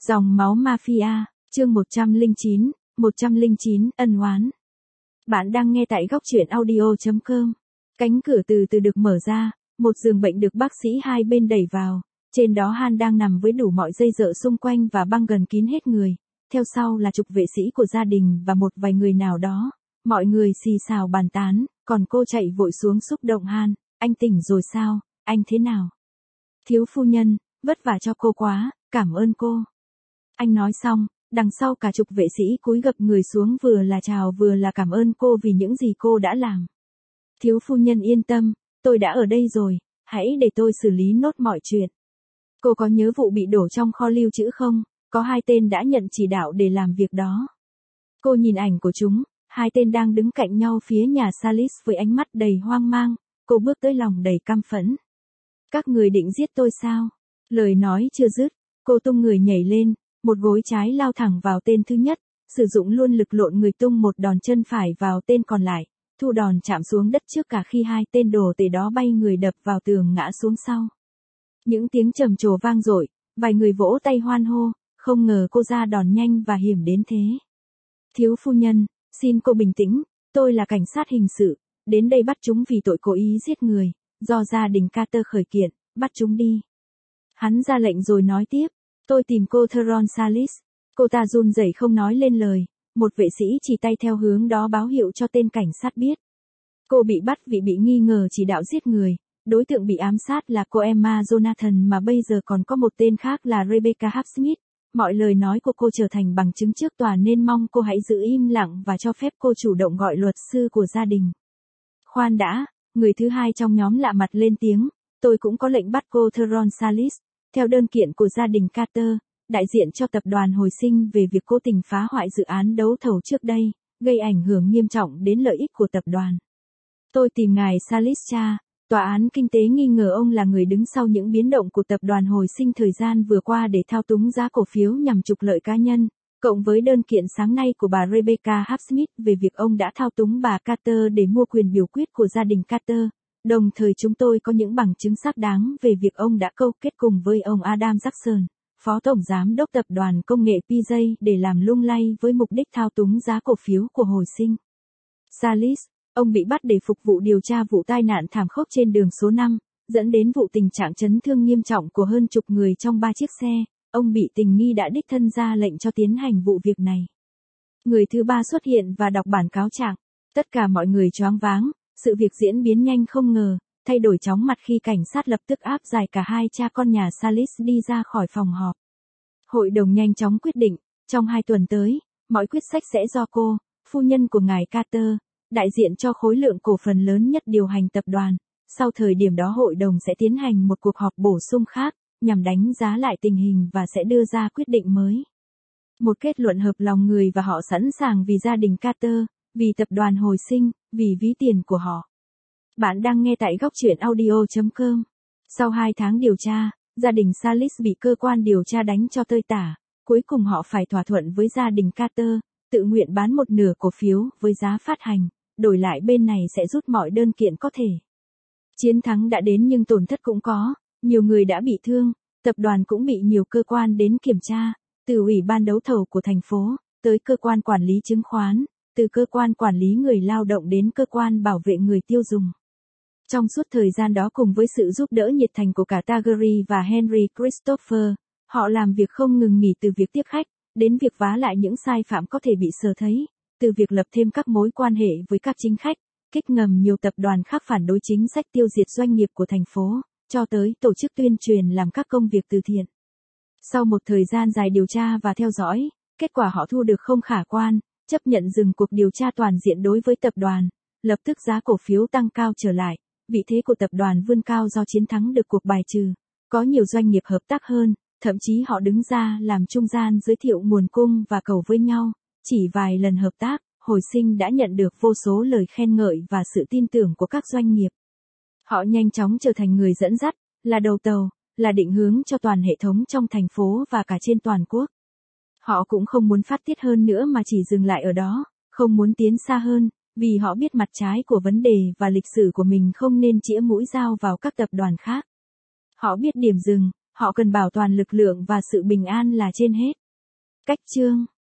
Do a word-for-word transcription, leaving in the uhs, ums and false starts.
Dòng máu mafia, chương một trăm lẻ chín, một trăm lẻ chín, ân oán. Bạn đang nghe tại góc truyện audio chấm com. Cánh cửa từ từ được mở ra, một giường bệnh được bác sĩ hai bên đẩy vào, trên đó Han đang nằm với đủ mọi dây dợ xung quanh và băng gần kín hết người, theo sau là chục vệ sĩ của gia đình và một vài người nào đó, mọi người xì xào bàn tán, còn cô chạy vội xuống xúc động Han, anh tỉnh rồi sao, anh thế nào? Thiếu phu nhân, vất vả cho cô quá, cảm ơn cô. Anh nói xong, đằng sau cả chục vệ sĩ cúi gập người xuống vừa là chào vừa là cảm ơn cô vì những gì cô đã làm. Thiếu phu nhân yên tâm, tôi đã ở đây rồi, hãy để tôi xử lý nốt mọi chuyện. Cô có nhớ vụ bị đổ trong kho lưu trữ không? Có hai tên đã nhận chỉ đạo để làm việc đó. Cô nhìn ảnh của chúng, hai tên đang đứng cạnh nhau phía nhà Salis với ánh mắt đầy hoang mang, cô bước tới lòng đầy căm phẫn. Các người định giết tôi sao? Lời nói chưa dứt, cô tung người nhảy lên, một gối trái lao thẳng vào tên thứ nhất, sử dụng luôn lực lộn người tung một đòn chân phải vào tên còn lại, thu đòn chạm xuống đất trước cả khi hai tên đồ tể đó bay người đập vào tường ngã xuống sau. Những tiếng trầm trồ vang dội, vài người vỗ tay hoan hô, không ngờ cô ra đòn nhanh và hiểm đến thế. Thiếu phu nhân, xin cô bình tĩnh, tôi là cảnh sát hình sự, đến đây bắt chúng vì tội cố ý giết người, do gia đình Carter khởi kiện, bắt chúng đi. Hắn ra lệnh rồi nói tiếp, tôi tìm cô Theron Salis, cô ta run rẩy không nói lên lời, một vệ sĩ chỉ tay theo hướng đó báo hiệu cho tên cảnh sát biết. Cô bị bắt vì bị nghi ngờ chỉ đạo giết người, đối tượng bị ám sát là cô Emma Jonathan mà bây giờ còn có một tên khác là Rebecca Hapsmith. Mọi lời nói của cô trở thành bằng chứng trước tòa nên mong cô hãy giữ im lặng và cho phép cô chủ động gọi luật sư của gia đình. Khoan đã, người thứ hai trong nhóm lạ mặt lên tiếng, tôi cũng có lệnh bắt cô Theron Salis, theo đơn kiện của gia đình Carter, đại diện cho tập đoàn hồi sinh về việc cố tình phá hoại dự án đấu thầu trước đây, gây ảnh hưởng nghiêm trọng đến lợi ích của tập đoàn. Tôi tìm ngài Salis cha, tòa án kinh tế nghi ngờ ông là người đứng sau những biến động của tập đoàn hồi sinh thời gian vừa qua để thao túng giá cổ phiếu nhằm trục lợi cá nhân, cộng với đơn kiện sáng nay của bà Rebecca Hapsmith về việc ông đã thao túng bà Carter để mua quyền biểu quyết của gia đình Carter. Đồng thời chúng tôi có những bằng chứng xác đáng về việc ông đã câu kết cùng với ông Adam Jackson, phó tổng giám đốc tập đoàn công nghệ pê gi để làm lung lay với mục đích thao túng giá cổ phiếu của hồi sinh. Salis, ông bị bắt để phục vụ điều tra vụ tai nạn thảm khốc trên đường số năm, dẫn đến vụ tình trạng chấn thương nghiêm trọng của hơn chục người trong ba chiếc xe. Ông bị tình nghi đã đích thân ra lệnh cho tiến hành vụ việc này. Người thứ ba xuất hiện và đọc bản cáo trạng. Tất cả mọi người choáng váng. Sự việc diễn biến nhanh không ngờ, thay đổi chóng mặt khi cảnh sát lập tức áp giải cả hai cha con nhà Salis đi ra khỏi phòng họp. Hội đồng nhanh chóng quyết định, trong hai tuần tới, mọi quyết sách sẽ do cô, phu nhân của ngài Carter, đại diện cho khối lượng cổ phần lớn nhất điều hành tập đoàn. Sau thời điểm đó hội đồng sẽ tiến hành một cuộc họp bổ sung khác, nhằm đánh giá lại tình hình và sẽ đưa ra quyết định mới. Một kết luận hợp lòng người và họ sẵn sàng vì gia đình Carter, vì tập đoàn hồi sinh, vì ví tiền của họ. Bạn đang nghe tại góc truyện audio chấm com. Sau hai tháng điều tra, gia đình Salis bị cơ quan điều tra đánh cho tơi tả. Cuối cùng họ phải thỏa thuận với gia đình Carter, tự nguyện bán một nửa cổ phiếu với giá phát hành, đổi lại bên này sẽ rút mọi đơn kiện có thể. Chiến thắng đã đến nhưng tổn thất cũng có, nhiều người đã bị thương, tập đoàn cũng bị nhiều cơ quan đến kiểm tra, từ ủy ban đấu thầu của thành phố, tới cơ quan quản lý chứng khoán. Từ cơ quan quản lý người lao động đến cơ quan bảo vệ người tiêu dùng. Trong suốt thời gian đó cùng với sự giúp đỡ nhiệt thành của cả Targaryen và Henry Christopher, họ làm việc không ngừng nghỉ từ việc tiếp khách, đến việc vá lại những sai phạm có thể bị sờ thấy, từ việc lập thêm các mối quan hệ với các chính khách, kích ngầm nhiều tập đoàn khác phản đối chính sách tiêu diệt doanh nghiệp của thành phố, cho tới tổ chức tuyên truyền làm các công việc từ thiện. Sau một thời gian dài điều tra và theo dõi, kết quả họ thu được không khả quan. Chấp nhận dừng cuộc điều tra toàn diện đối với tập đoàn, lập tức giá cổ phiếu tăng cao trở lại, vị thế của tập đoàn vươn cao do chiến thắng được cuộc bài trừ, có nhiều doanh nghiệp hợp tác hơn, thậm chí họ đứng ra làm trung gian giới thiệu nguồn cung và cầu với nhau, chỉ vài lần hợp tác, hồi sinh đã nhận được vô số lời khen ngợi và sự tin tưởng của các doanh nghiệp. Họ nhanh chóng trở thành người dẫn dắt, là đầu tàu, là định hướng cho toàn hệ thống trong thành phố và cả trên toàn quốc. Họ cũng không muốn phát tiết hơn nữa mà chỉ dừng lại ở đó, không muốn tiến xa hơn, vì họ biết mặt trái của vấn đề và lịch sử của mình không nên chĩa mũi dao vào các tập đoàn khác. Họ biết điểm dừng, Họ cần bảo toàn lực lượng và sự bình an là trên hết. Cách chương